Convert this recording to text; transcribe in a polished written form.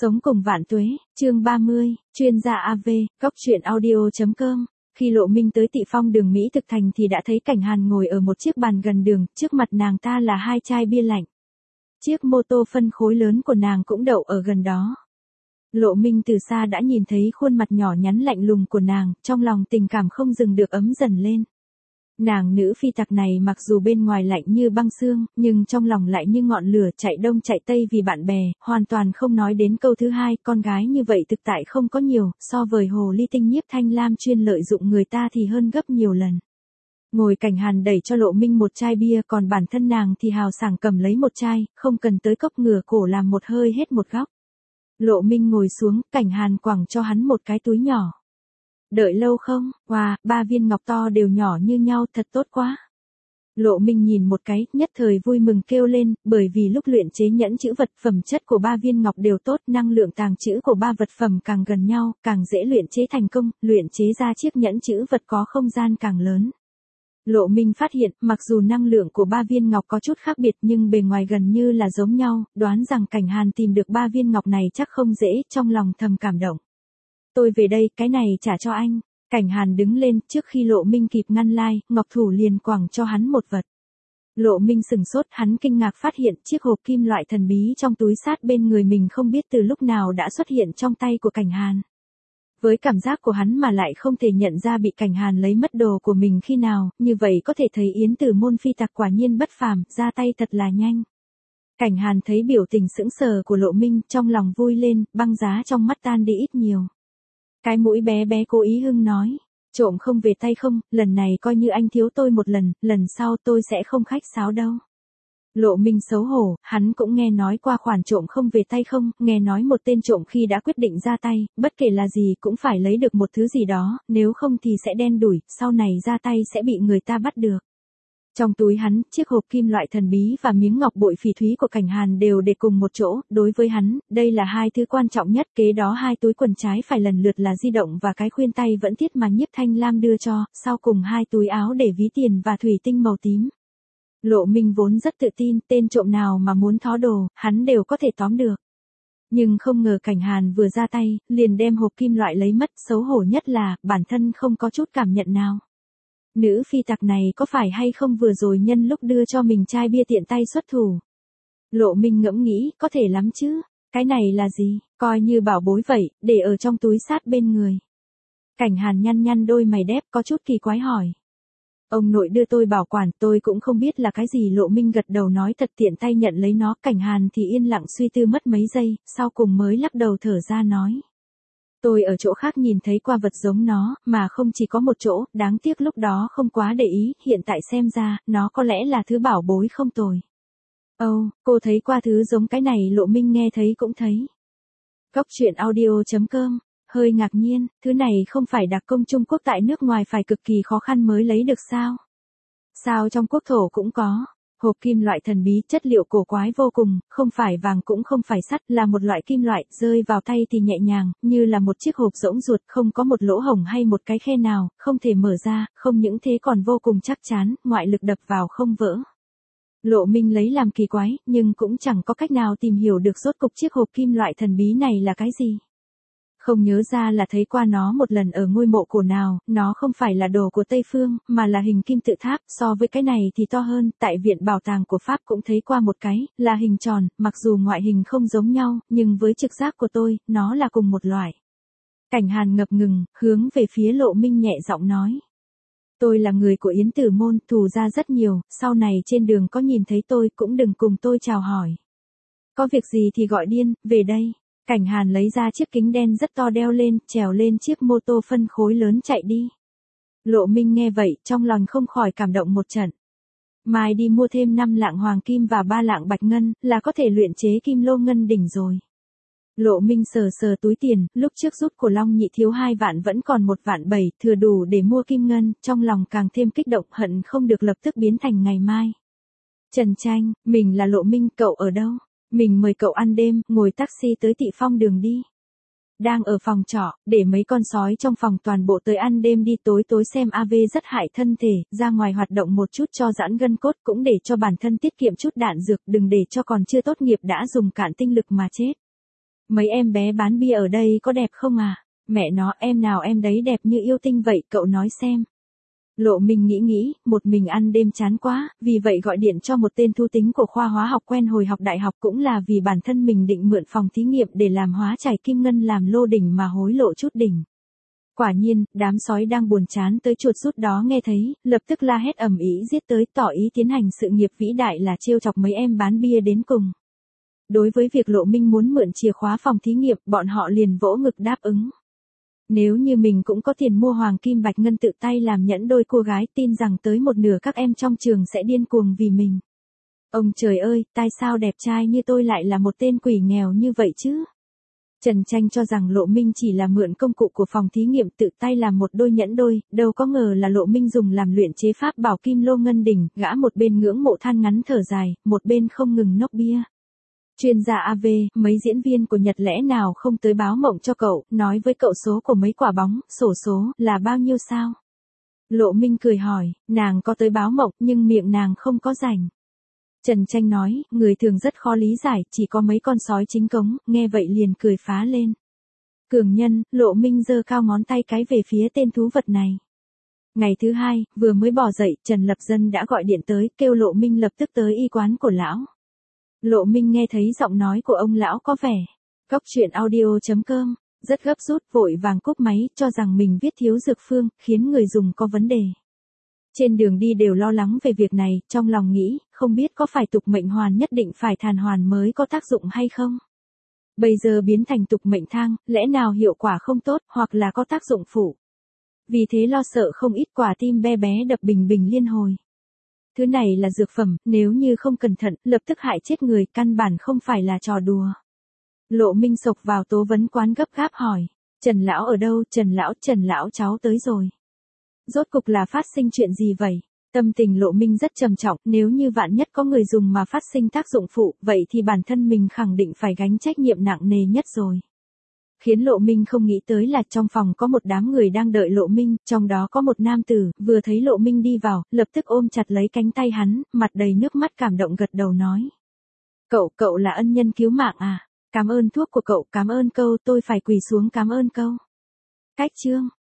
Sống cùng vạn tuế, chương 30, chuyên gia AV, góc truyện audio.com. Khi Lộ Minh tới Tị Phong đường Mỹ Thực Thành thì đã thấy Cảnh Hàn ngồi ở một chiếc bàn gần đường, trước mặt nàng ta là 2 chai bia lạnh. Chiếc mô tô phân khối lớn của nàng cũng đậu ở gần đó. Lộ Minh từ xa đã nhìn thấy khuôn mặt nhỏ nhắn lạnh lùng của nàng, trong lòng tình cảm không dừng được ấm dần lên. Nàng nữ phi tặc này mặc dù bên ngoài lạnh như băng xương, nhưng trong lòng lại như ngọn lửa chạy đông chạy tây vì bạn bè, hoàn toàn không nói đến câu thứ hai, con gái như vậy thực tại không có nhiều, so với hồ ly tinh Nhiếp Thanh Lam chuyên lợi dụng người ta thì hơn gấp nhiều lần. Ngồi Cảnh Hàn đẩy cho Lộ Minh một chai bia, còn bản thân nàng thì hào sảng cầm lấy một chai, không cần tới cốc ngửa cổ làm một hơi hết một góc. Lộ Minh ngồi xuống, Cảnh Hàn quẳng cho hắn một cái túi nhỏ. Đợi lâu không? Wow, 3 viên ngọc to đều nhỏ như nhau, thật tốt quá. Lộ Minh nhìn một cái, nhất thời vui mừng kêu lên, bởi vì lúc luyện chế nhẫn chữ vật phẩm chất của 3 viên ngọc đều tốt, năng lượng tàng trữ của 3 vật phẩm càng gần nhau, càng dễ luyện chế thành công, luyện chế ra chiếc nhẫn chữ vật có không gian càng lớn. Lộ Minh phát hiện, mặc dù năng lượng của 3 viên ngọc có chút khác biệt nhưng bề ngoài gần như là giống nhau, đoán rằng Cảnh Hàn tìm được 3 viên ngọc này chắc không dễ, trong lòng thầm cảm động. Tôi về đây, cái này trả cho anh. Cảnh Hàn đứng lên, trước khi Lộ Minh kịp ngăn lai, Ngọc Thủ liền quẳng cho hắn một vật. Lộ Minh sừng sốt, hắn kinh ngạc phát hiện chiếc hộp kim loại thần bí trong túi sát bên người mình không biết từ lúc nào đã xuất hiện trong tay của Cảnh Hàn. Với cảm giác của hắn mà lại không thể nhận ra bị Cảnh Hàn lấy mất đồ của mình khi nào, như vậy có thể thấy Yến Tử Môn phi tặc quả nhiên bất phàm, ra tay thật là nhanh. Cảnh Hàn thấy biểu tình sững sờ của Lộ Minh, trong lòng vui lên, băng giá trong mắt tan đi ít nhiều. Cái mũi bé bé cố ý hưng nói, trộm không về tay không, lần này coi như anh thiếu tôi một lần sau tôi sẽ không khách sáo đâu. Lộ Minh xấu hổ, hắn cũng nghe nói qua khoản trộm không về tay không, nghe nói một tên trộm khi đã quyết định ra tay, bất kể là gì cũng phải lấy được một thứ gì đó, nếu không thì sẽ đen đủi, sau này ra tay sẽ bị người ta bắt được. Trong túi hắn, chiếc hộp kim loại thần bí và miếng ngọc bội phỉ thúy của Cảnh Hàn đều để cùng một chỗ, đối với hắn, đây là 2 thứ quan trọng nhất, kế đó 2 túi quần trái phải lần lượt là di động và cái khuyên tay vẫn thiết mà Nhiếp Thanh Lam đưa cho, sau cùng 2 túi áo để ví tiền và thủy tinh màu tím. Lộ Minh vốn rất tự tin, tên trộm nào mà muốn thó đồ, hắn đều có thể tóm được. Nhưng không ngờ Cảnh Hàn vừa ra tay, liền đem hộp kim loại lấy mất, xấu hổ nhất là, bản thân không có chút cảm nhận nào. Nữ phi tặc này có phải hay không vừa rồi nhân lúc đưa cho mình chai bia tiện tay xuất thủ. Lộ Minh ngẫm nghĩ, có thể lắm chứ, cái này là gì, coi như bảo bối vậy, để ở trong túi sát bên người. Cảnh Hàn nhăn nhăn đôi mày đép có chút kỳ quái hỏi. Ông nội đưa tôi bảo quản, tôi cũng không biết là cái gì. Lộ Minh gật đầu nói thật, tiện tay nhận lấy nó. Cảnh Hàn thì yên lặng suy tư mất mấy giây, sau cùng mới lắc đầu thở ra nói. Tôi ở chỗ khác nhìn thấy qua vật giống nó, mà không chỉ có một chỗ, đáng tiếc lúc đó không quá để ý, hiện tại xem ra, nó có lẽ là thứ bảo bối không tồi. Ồ, cô thấy qua thứ giống cái này. Lộ Minh nghe thấy cũng thấy. Góc truyện audio.com, hơi ngạc nhiên, thứ này không phải đặc công Trung Quốc tại nước ngoài phải cực kỳ khó khăn mới lấy được sao? Sao trong quốc thổ cũng có? Hộp kim loại thần bí, chất liệu cổ quái vô cùng, không phải vàng cũng không phải sắt, là một loại kim loại, rơi vào tay thì nhẹ nhàng, như là một chiếc hộp rỗng ruột, không có một lỗ hổng hay một cái khe nào, không thể mở ra, không những thế còn vô cùng chắc chắn, ngoại lực đập vào không vỡ. Lộ Minh lấy làm kỳ quái, nhưng cũng chẳng có cách nào tìm hiểu được rốt cục chiếc hộp kim loại thần bí này là cái gì. Không nhớ ra là thấy qua nó một lần ở ngôi mộ cổ nào, nó không phải là đồ của Tây Phương, mà là hình kim tự tháp, so với cái này thì to hơn, tại viện bảo tàng của Pháp cũng thấy qua một cái, là hình tròn, mặc dù ngoại hình không giống nhau, nhưng với trực giác của tôi, nó là cùng một loại. Cảnh Hàn ngập ngừng, hướng về phía Lộ Minh nhẹ giọng nói. Tôi là người của Yến Tử Môn, thù ra rất nhiều, sau này trên đường có nhìn thấy tôi cũng đừng cùng tôi chào hỏi. Có việc gì thì gọi điên, về đây. Cảnh Hàn lấy ra chiếc kính đen rất to đeo lên, trèo lên chiếc mô tô phân khối lớn chạy đi. Lộ Minh nghe vậy, trong lòng không khỏi cảm động một trận. Mai đi mua thêm 5 lạng hoàng kim và 3 lạng bạch ngân, là có thể luyện chế kim lô ngân đỉnh rồi. Lộ Minh sờ sờ túi tiền, lúc trước rút của Long Nhị thiếu 2 vạn vẫn còn 1 vạn 7, thừa đủ để mua kim ngân, trong lòng càng thêm kích động, hận không được lập tức biến thành ngày mai. Trần Tranh, mình là Lộ Minh, cậu ở đâu? Mình mời cậu ăn đêm, ngồi taxi tới Tị Phong đường đi. Đang ở phòng trọ, để mấy con sói trong phòng toàn bộ tới ăn đêm đi, tối tối xem AV rất hại thân thể, ra ngoài hoạt động một chút cho giãn gân cốt, cũng để cho bản thân tiết kiệm chút đạn dược, đừng để cho còn chưa tốt nghiệp đã dùng cạn tinh lực mà chết. Mấy em bé bán bia ở đây có đẹp không à? Mẹ nó, em nào em đấy đẹp như yêu tinh vậy, cậu nói xem. Lộ Minh nghĩ, một mình ăn đêm chán quá, vì vậy gọi điện cho một tên thu tính của khoa hóa học quen hồi học đại học, cũng là vì bản thân mình định mượn phòng thí nghiệm để làm hóa chải kim ngân làm lô đỉnh mà hối lộ chút đỉnh. Quả nhiên, đám sói đang buồn chán tới chuột rút đó nghe thấy, lập tức la hét ầm ĩ giết tới, tỏ ý tiến hành sự nghiệp vĩ đại là trêu chọc mấy em bán bia đến cùng. Đối với việc Lộ Minh muốn mượn chìa khóa phòng thí nghiệm, bọn họ liền vỗ ngực đáp ứng. Nếu như mình cũng có tiền mua hoàng kim bạch ngân tự tay làm nhẫn đôi cô gái, tin rằng tới một nửa các em trong trường sẽ điên cuồng vì mình. Ông trời ơi, tại sao đẹp trai như tôi lại là một tên quỷ nghèo như vậy chứ? Trần Tranh cho rằng Lộ Minh chỉ là mượn công cụ của phòng thí nghiệm tự tay làm một đôi nhẫn đôi, đâu có ngờ là Lộ Minh dùng làm luyện chế pháp bảo kim lô ngân đỉnh, gã một bên ngưỡng mộ than ngắn thở dài, một bên không ngừng nốc bia. Chuyên gia AV, mấy diễn viên của Nhật lẽ nào không tới báo mộng cho cậu, nói với cậu số của mấy quả bóng, xổ số, là bao nhiêu sao? Lộ Minh cười hỏi, nàng có tới báo mộng, nhưng miệng nàng không có rảnh. Trần Tranh nói, người thường rất khó lý giải, chỉ có mấy con sói chính cống, nghe vậy liền cười phá lên. Cường nhân, Lộ Minh giơ cao ngón tay cái về phía tên thú vật này. Ngày thứ hai, vừa mới bỏ dậy, Trần Lập Dân đã gọi điện tới, kêu Lộ Minh lập tức tới y quán của lão. Lộ Minh nghe thấy giọng nói của ông lão có vẻ. Cóc truyện audio.com, rất gấp rút, vội vàng cúp máy, cho rằng mình viết thiếu dược phương, khiến người dùng có vấn đề. Trên đường đi đều lo lắng về việc này, trong lòng nghĩ, không biết có phải tục mệnh hoàn nhất định phải thàn hoàn mới có tác dụng hay không? Bây giờ biến thành tục mệnh thang, lẽ nào hiệu quả không tốt, hoặc là có tác dụng phụ? Vì thế lo sợ không ít, quả tim be bé đập bình bình liên hồi. Thứ này là dược phẩm, nếu như không cẩn thận, lập tức hại chết người, căn bản không phải là trò đùa. Lộ Minh sộc vào tố vấn quán gấp gáp hỏi, Trần lão ở đâu? Trần lão cháu tới rồi. Rốt cục là phát sinh chuyện gì vậy? Tâm tình Lộ Minh rất trầm trọng, nếu như vạn nhất có người dùng mà phát sinh tác dụng phụ, vậy thì bản thân mình khẳng định phải gánh trách nhiệm nặng nề nhất rồi. Khiến Lộ Minh không nghĩ tới là trong phòng có một đám người đang đợi Lộ Minh, trong đó có một nam tử, vừa thấy Lộ Minh đi vào, lập tức ôm chặt lấy cánh tay hắn, mặt đầy nước mắt cảm động gật đầu nói. Cậu là ân nhân cứu mạng à? Cảm ơn thuốc của cậu, cảm ơn câu, tôi phải quỳ xuống cảm ơn câu. Cách chương.